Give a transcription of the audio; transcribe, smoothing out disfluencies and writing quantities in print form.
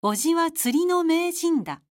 叔父は釣りの名人だ。